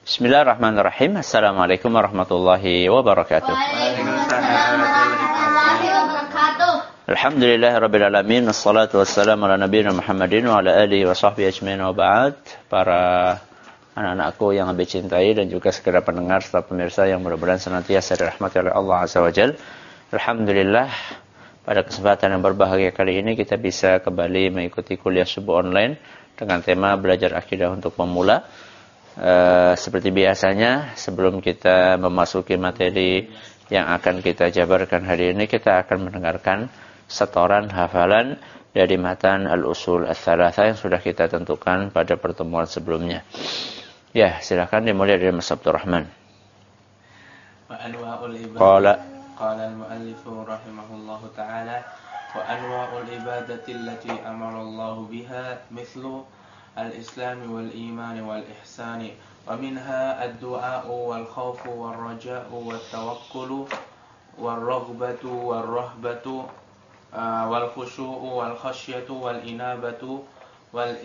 Bismillahirrahmanirrahim. Assalamualaikum warahmatullahi wabarakatuh. Waalaikumsalam warahmatullahi wabarakatuh. Alhamdulillahirabbil alamin, wassalatu wassalamu ala nabiyina Muhammadin wa ala alihi wa sahbihi ajmain wa ba'd. Para anak-anakku yang lebih cintai dan juga sekedar pendengar serta pemirsa yang mudah-mudahan senantiasa dirahmati oleh Allah Azza wa Jalla. Alhamdulillah, pada kesempatan yang berbahagia kali ini kita bisa kembali mengikuti kuliah subuh online dengan tema belajar akidah untuk pemula. Seperti biasanya, sebelum kita memasuki materi yang akan kita jabarkan hari ini, kita akan mendengarkan setoran hafalan dari matan Al-Usul Ats-Tsalatsa yang sudah kita tentukan pada pertemuan sebelumnya. Ya, silakan dimulai dari Mas Abdurrahman. Qala al-muallif rahimahullahu ta'ala wa anwa'ul ibadati allati amara Allah biha mithlu al-islam wal iman wal ihsan wa minha ad-du'a wal khawf wal raja' wat tawakkul wal raghbatu wal rahbatu wal khusyu' wal khasyatu wal inabatu wal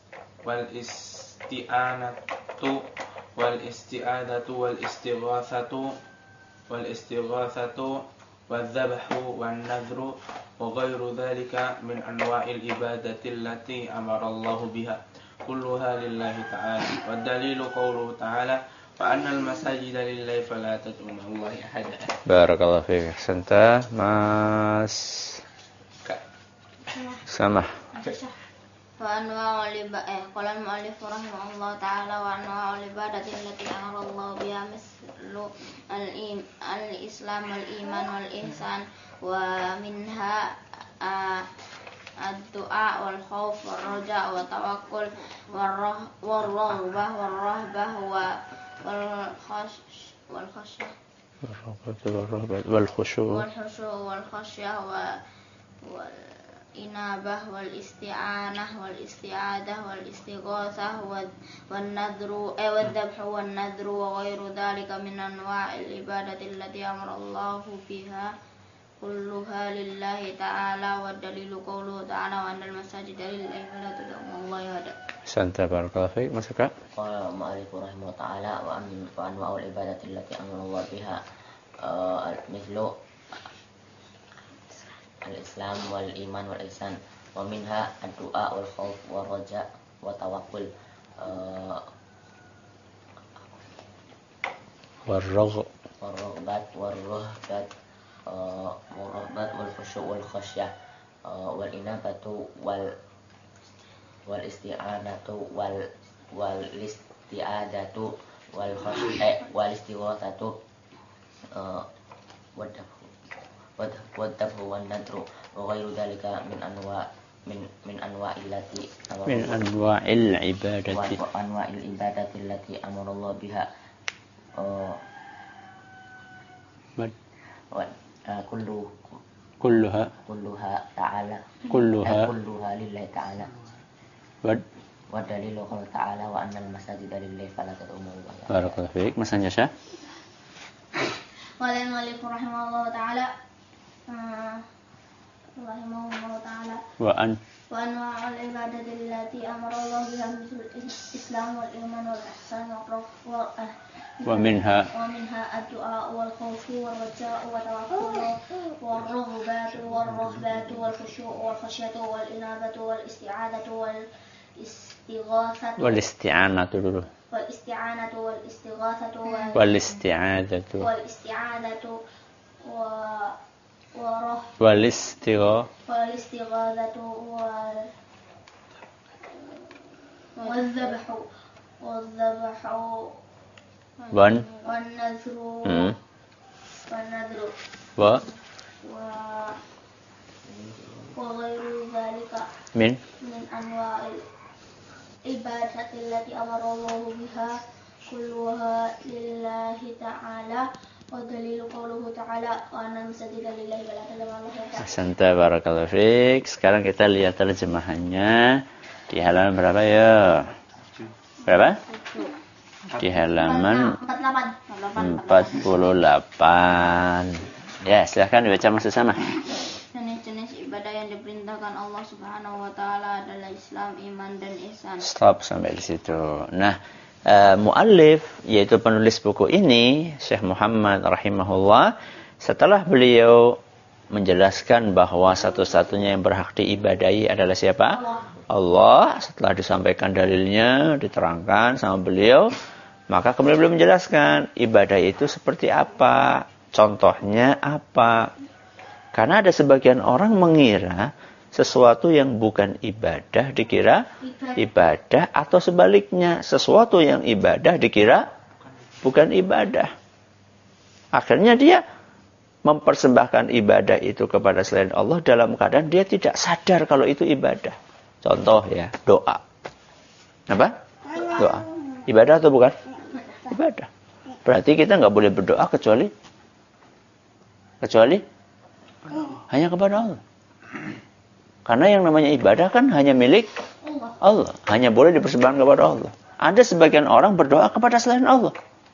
isti'anatu wal isti'adatu wal istighatsatu wal istighatsatu wal dhabhu wan nadhru wa ghairu dhalika min anwa'il ibadati allati amara Allah biha kulluha lillahi ta'ala wa dalilu qawluhu ta'ala fa annal masajida lillahi fala tad'u ma'allahi ahada. Barakallahu fiik. Ahsanta, Mas Samah. Qala al-mu'allif rahimahullah ta'ala wa anwa'ul ibadati allati amara Allah biha mislu al-islam wal iman wal ihsan wa minha ad-du'a wal khawf wal raja' wa tawakkul wal raghbah wal rahbah wal khashyah wal khusyu' wal khasyah wal inabah wal isti'anah wal isti'adah wal istighatsah wan nadru wad dhabhu wan nadru wa ghairu dhalika min anwa'il ibadati allati amara Allah biha kulluha lillahi ta'ala wa dalilu qawluhu ta'ala wa annal masajida lillahi fala tad'u ma'allahi ahada. Santa, barakallahu fiik. Mas Eka. Qala al-mu'allif rahimahullah ta'ala wa anwa'ul ibadati allati amara Allah biha mithlu al-islam wal iman wal ihsan wa minha ad-du'a wal khawf wal raja' wa tawakkul Wal warahbat warahbat wal khusyu' wal khasyah wal inabatu wal isti'anatu wal isti'adatu wal istighatsatu wadhabhu wan nadru wa ghairu dhalika min anwa'il ibadati allati amara Allah biha kulluha lillahi ta'ala wa dalilu qawlihi ta'ala wa annal masajida lillahi fala tad'u ma'allahi ahada. Barakallahu fiik. Mas Anjasha. Qala al-mu'allif rahimahullah ta'ala Wa anwa'ul ibadati allati amara Allah biha mislu al-islam wal iman wal ihsan wa minha ad-du'a wal khawf wal raja' wa tawakkul wal raghbatu wal rahbatu wal khusyu' wal khasyatu wal inabatu wal isti'adatu wal istighatsatu wal isti'anatu dulu. wal isti'anatu wal istighatsatu Wal isti'adatu wal isti'adatu wal istighatsatu wal dhabhu wan nadhru wa ghairu dhalika min anwa'il ibadati allati amara Allah biha kulluha lillahi ta'ala wa dalilu qawluhu ta'ala wa annal masajida lillahi fala tad'u ma'allahi ahada. Ahsanta, barakallahu fiik. Sekarang kita lihat terjemahannya di halaman berapa ya? Berapa? Di halaman 48. Ya, silahkan dibaca maksud sama. Jenis-jenis ibadah yang diperintahkan Allah Subhanahu wa taala adalah Islam, iman dan ihsan. Stop sampai di situ. Nah, muallif, yaitu penulis buku ini, Syekh Muhammad rahimahullah, setelah beliau menjelaskan bahwa satu-satunya yang berhak diibadahi adalah siapa? Allah. Setelah disampaikan dalilnya, diterangkan sama beliau, maka kemudian beliau menjelaskan ibadah itu seperti apa, contohnya apa. Karena ada sebagian orang mengira sesuatu yang bukan ibadah dikira ibadah, atau sebaliknya, sesuatu yang ibadah dikira bukan ibadah. Akhirnya dia mempersembahkan ibadah itu kepada selain Allah dalam keadaan dia tidak sadar kalau itu ibadah. Contoh ya, doa. Apa? Doa. Ibadah atau bukan? Ibadah. Berarti kita nggak boleh berdoa kecuali hanya kepada Allah. Karena yang namanya ibadah kan hanya milik Allah. Hanya boleh dipersembahkan kepada Allah. Ada sebagian orang berdoa kepada selain Allah.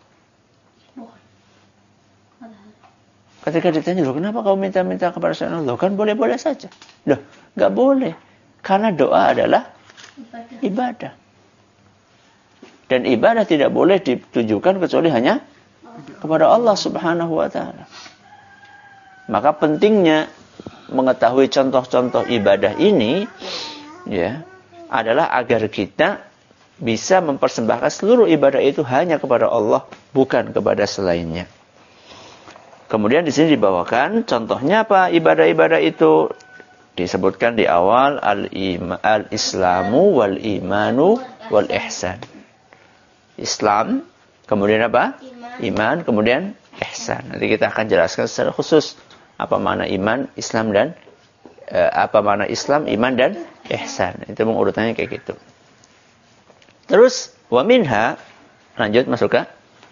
Ketika ditanya, loh kenapa kau minta-minta kepada selain Allah? Kan boleh-boleh saja. Loh, nggak boleh. Karena doa adalah ibadah. Dan ibadah tidak boleh ditujukan kecuali hanya kepada Allah Subhanahu wa ta'ala. Maka pentingnya mengetahui contoh-contoh ibadah ini ya, adalah agar kita bisa mempersembahkan seluruh ibadah itu hanya kepada Allah, bukan kepada selainnya. Kemudian di sini dibawakan contohnya apa ibadah-ibadah itu, disebutkan di awal al-islamu wal imanu wal ihsan. Islam, kemudian apa? Iman, kemudian ihsan. Nanti kita akan jelaskan secara khusus apa makna iman, Islam dan apa makna Islam, iman dan ihsan. Itu mengurutannya kayak gitu. Terus wa minha, lanjut masuk ke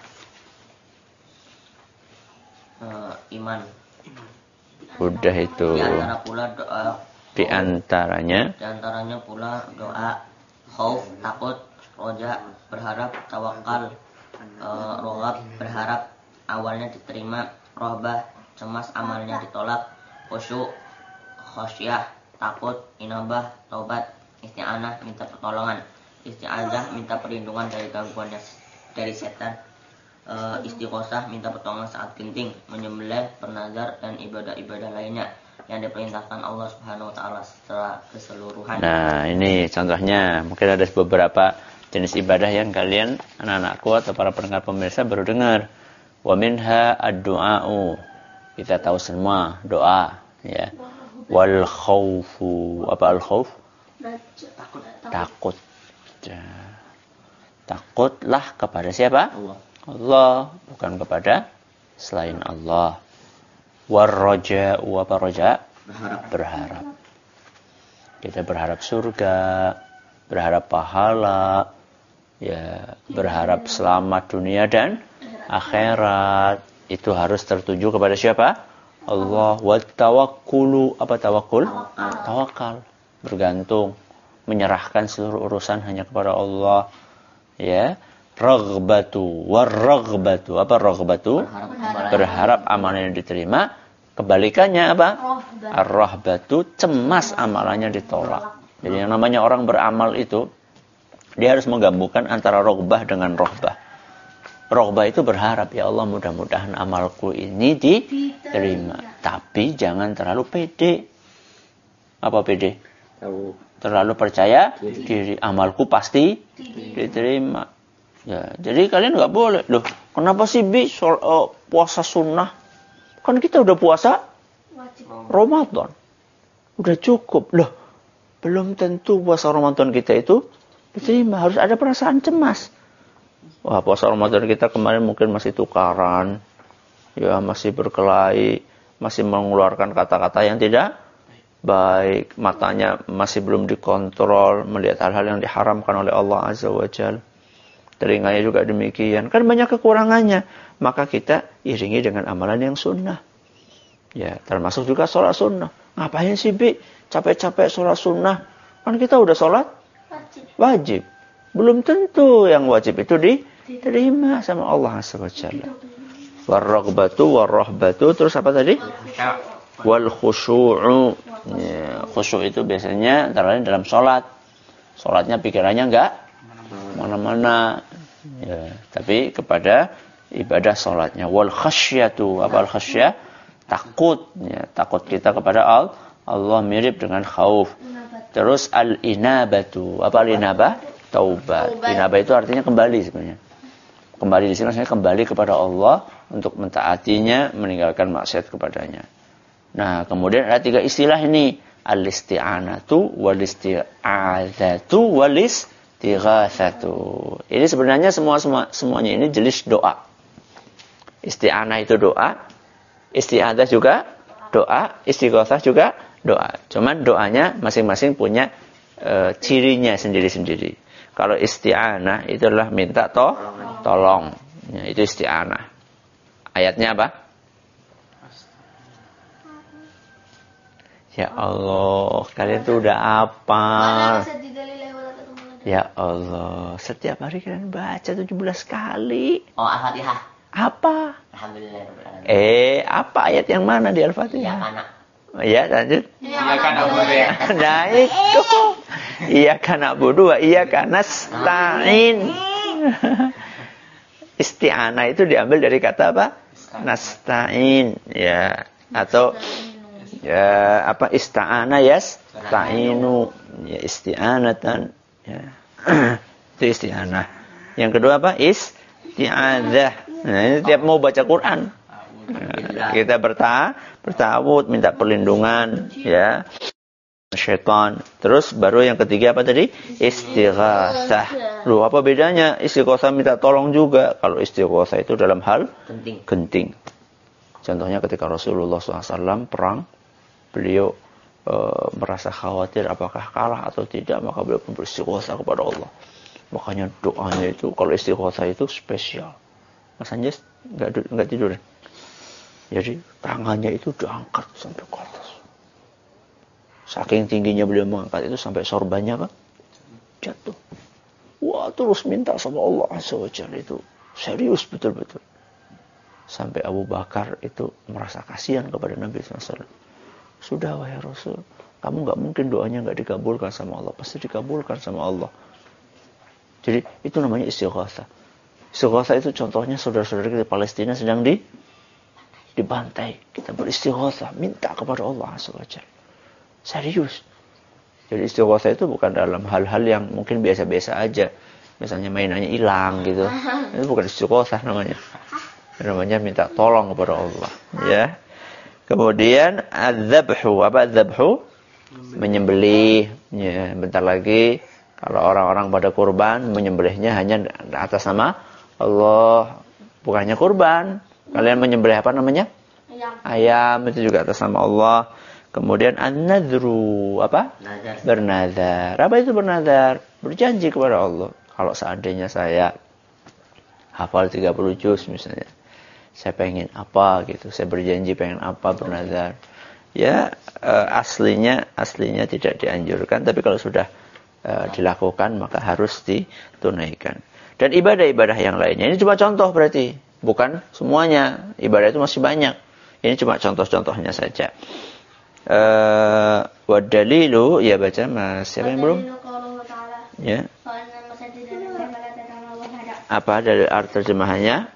iman. Udah itu. Di antara pula doa. Di antaranya pula doa khauf, takut, roja, berharap, tawakal, rohab, berharap awalnya diterima, rohbah, cemas amalnya ditolak, khusyuk, khosyah, takut, inabah, taubat, isti'anah, minta pertolongan, isti'adzah, minta perlindungan dari gangguannya dari setan, istighosah, minta pertolongan saat genting, menyembelih, bernazar, dan ibadah-ibadah lainnya yang diperintahkan Allah Subhanahu wa ta'ala secara keseluruhan. Nah, ini contohnya. Mungkin ada beberapa jenis ibadah yang kalian, anak-anakku atau para pendengar pemirsa baru dengar. Wa minha ad-du'a'u. Kita tahu semua doa, ya. Wal khaufu. Apa al-khauf? Takut. Ya. Takutlah kepada siapa? Allah, bukan kepada selain Allah. Warraja'u, apa raja? Berharap. Kita berharap surga, berharap pahala, ya, berharap selamat dunia dan akhirat. Itu harus tertuju kepada siapa? Allah. Wa tawakkulu, apa tawakkul? Tawakal, bergantung, menyerahkan seluruh urusan hanya kepada Allah. Ya. Raghbatu, warraghbatu, apa raghbatu? Berharap amalannya diterima. Kebalikannya apa? Ar-rahbatu, cemas amalannya ditolak. Jadi yang namanya orang beramal itu, dia harus menggabungkan antara roghbah dengan rohbah. Roghbah itu berharap, ya Allah mudah-mudahan amalku ini diterima. Tapi jangan terlalu pede. Apa pede? Terlalu percaya diri, amalku pasti diterima. Ya, jadi kalian nggak boleh. Loh, kenapa sih puasa sunnah? Kan kita udah puasa Ramadan. Udah cukup. Loh, belum tentu puasa Ramadan kita itu diterima. Harus ada perasaan cemas. Wah, puasa Ramadan kita kemarin mungkin masih tukaran. Ya, masih berkelahi. Masih mengeluarkan kata-kata yang tidak baik. Matanya masih belum dikontrol. Melihat hal-hal yang diharamkan oleh Allah Azza wa Jalla. Telinganya juga demikian. Kan banyak kekurangannya. Maka kita iringi dengan amalan yang sunnah. Ya, termasuk juga sholat sunnah. Ngapain sih, Bi? Capek-capek sholat sunnah. Kan kita udah sholat wajib. Belum tentu yang wajib itu diterima sama Allah SWT. Warraghbatu, warrahbatu. Terus apa tadi? Wal khusyu'u. Ya, khusyuk itu biasanya antara lain dalam sholat. Sholatnya pikirannya enggak mana-mana, Ya, tapi kepada ibadah sholatnya. Wal khasyatu, apa al khasyah? Takut, ya, takut kita kepada Allah mirip dengan khauf. Terus al inabatu, apa al inabah? Taubat. Inabah itu artinya kembali sebenarnya. Kembali di sini maksudnya kembali kepada Allah untuk mentaatinya, meninggalkan maksiat kepadanya. Nah, kemudian ada 3 istilah ini, al-isti'anatu, wal-isti'adzatu, wal-istighatsatu. Ini sebenarnya semuanya ini jenis doa. Isti'anah itu doa, isti'adzah juga doa, istighatsah juga doa. Cuman doanya masing-masing punya cirinya sendiri-sendiri. Kalau isti'anah itu adalah minta tolong. Ya, itu isti'anah. Ayatnya apa? Ya Allah, kalian tuh udah hafal. Ya Allah, setiap hari kalian baca 17 kali. Oh, Al-Fatihah. Apa? Alhamdulillah. Apa ayat yang mana di Al-Fatihah? Ya, karena. Ya, lanjut. Iya kan Abu ya. Nah, itu. Iyyaka na'budu wa iyyaka nasta'in. Isti'anah itu diambil dari kata apa? Nasta'in, ya. Atau ya apa ista'ana yasta'inu, ya isti'anatan, ya. Itu isti'anah. Yang kedua apa? Isti'adzah. Nah, ini tiap mau baca Quran, nah, kita bertawud, minta perlindungan, ya, syaitan. Terus baru yang ketiga apa tadi? Istighatsah. Loh, apa bedanya? Istighatsah minta tolong juga. Kalau istighatsah itu dalam hal genting. Contohnya ketika Rasulullah SAW perang, beliau merasa khawatir apakah kalah atau tidak, maka beliau pun beristighatsah kepada Allah. Makanya doanya itu, kalau istighatsah itu spesial. Mas Anjas nggak tidur. Jadi tangannya itu diangkat sampai ke atas. Saking tingginya beliau mengangkat itu sampai sorbannya apa? Jatuh. Wah, terus minta sama Allah Azza wa Jalla, itu serius betul-betul. Sampai Abu Bakar itu merasa kasihan kepada Nabi SAW. Sudah wahai Rasul, kamu nggak mungkin doanya nggak dikabulkan sama Allah, pasti dikabulkan sama Allah. Jadi itu namanya istighatsah. Istighatsah itu contohnya saudara-saudara kita di Palestina sedang dibantai. Kita beristighatsah, minta kepada Allah Azza wa Jalla. Serius. Jadi istighatsah itu bukan dalam hal-hal yang mungkin biasa-biasa aja. Misalnya mainannya hilang gitu. Itu bukan istighatsah namanya. Namanya minta tolong kepada Allah, ya. Kemudian adzabhu, apa adzabhu? Menyembelih. Ya, bentar lagi kalau orang-orang pada kurban, menyembelihnya hanya atas nama Allah, bukannya kurban. Kalian menyembelih apa namanya? Ayam, itu juga atas nama Allah. Kemudian an-nadru, apa? Nazar. Bernazar. Apa itu bernazar? Berjanji kepada Allah. Kalau seandainya saya hafal 30 juz misalnya, saya pengen apa gitu, saya berjanji pengen apa, bernazar. Ya, aslinya tidak dianjurkan, tapi kalau sudah dilakukan maka harus ditunaikan. Dan ibadah-ibadah yang lainnya, ini cuma contoh berarti, bukan semuanya. Ibadah itu masih banyak. Ini cuma contoh-contohnya saja. Wadalilu, ya baca Mas, siapa yang belum? Ya. Apa dari arti terjemahannya?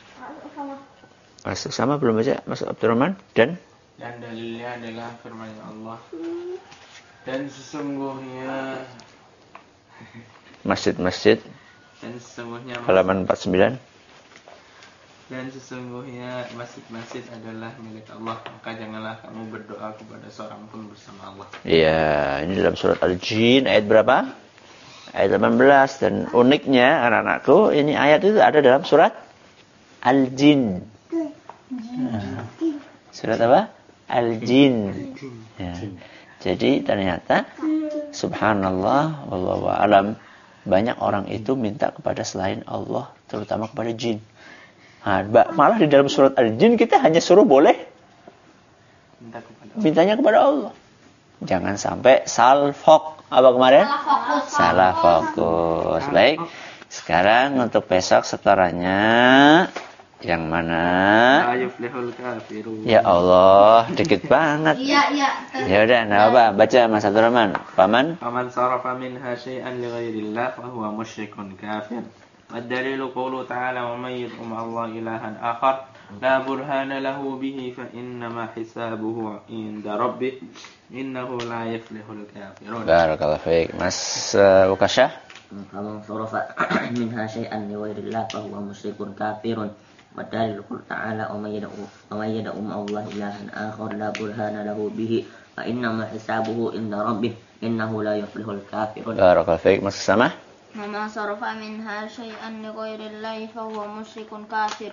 Masuk sama belum baca Mas Abdurrahman? Dan dalilnya adalah firman Allah. Dan sesungguhnya masjid-masjid halaman 49. Dan sesungguhnya masjid-masjid adalah milik Allah, maka janganlah kamu berdoa kepada seorang pun bersama Allah. Iya, ini dalam surat Al-Jin ayat berapa? Ayat 18. Dan uniknya anak-anakku, ini ayat itu ada dalam surat Al-Jin. Surat apa? Al-Jin. Ya. Jadi ternyata subhanallah wallahu a'lam, banyak orang itu minta kepada selain Allah, terutama kepada jin. Nah, malah di dalam surat Al-Jin kita hanya suruh boleh mintanya kepada Allah. Jangan sampai salfok. Apa kemarin? Salah fokus. Baik. Sekarang untuk besok setorannya yang mana? Ya Allah, dikit banget. Ya udah, enggak apa, baca Mas Abdurrahman. Paman Faman sarafa minha syai'an li ghairillah fa huwa musyrikun kafir. والدليل قوله تعالى ومن يدع مع الله إلها آخر لا برهان له به فإنما حسابه عند ربه إنه لا يفلح الكافرون. Barakallahu fiik. Mas Ukasyah. Faman sarafa minha syai'an li ghairillah fa huwa musyrikun kafirun. Wa dalil qul ta'ala wa may yad'u ma'allahi ilahan akhar la burhana lahu bihi fa innama hisabuhu inda rabbih innahu la yuflihul kafirun. Barakallahu fiik. Mas Samah. وما صرف منها شيئا لغير الله فهو مشرك كافر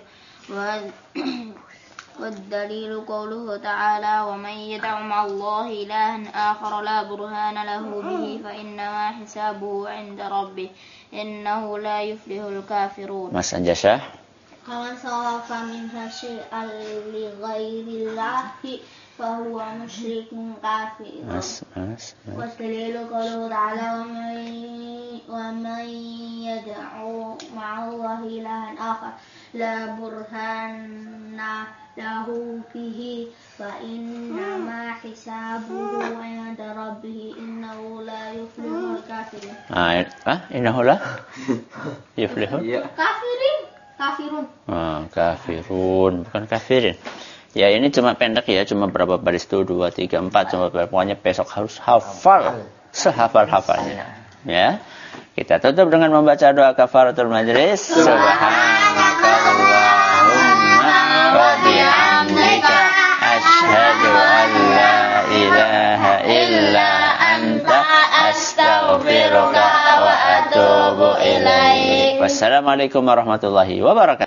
والدليل قوله تعالى ومن يدع مع الله إلها آخر لا برهان له به فإنما حسابه عند ربه إنه لا يفلح الكافرون. Mas Anjasah. ومن صرف منها شيئا لغير الله فهو مشرك كافر. والدليل قوله تعالى ومن يدعو مع الله إلها آخر لا برهان له به فإنما حسابه عند ربه إنه لا يفلح الكافرون. إنه لا يفلح kafirun. Kafirun, bukan kafirin. Ya ini cuma pendek ya, cuma berapa baris tuh 2, 3, 4, cuma pokoknya besok harus hafal, sehafal-hafalnya. Ya, kita tutup dengan membaca doa kafaratul majlis. Subhanakallahumma wa bihamdika asyhadu an la ilaha illa anta astaghfiruka wa atubu ilaik. Wassalamualaikum warahmatullahi wabarakatuh.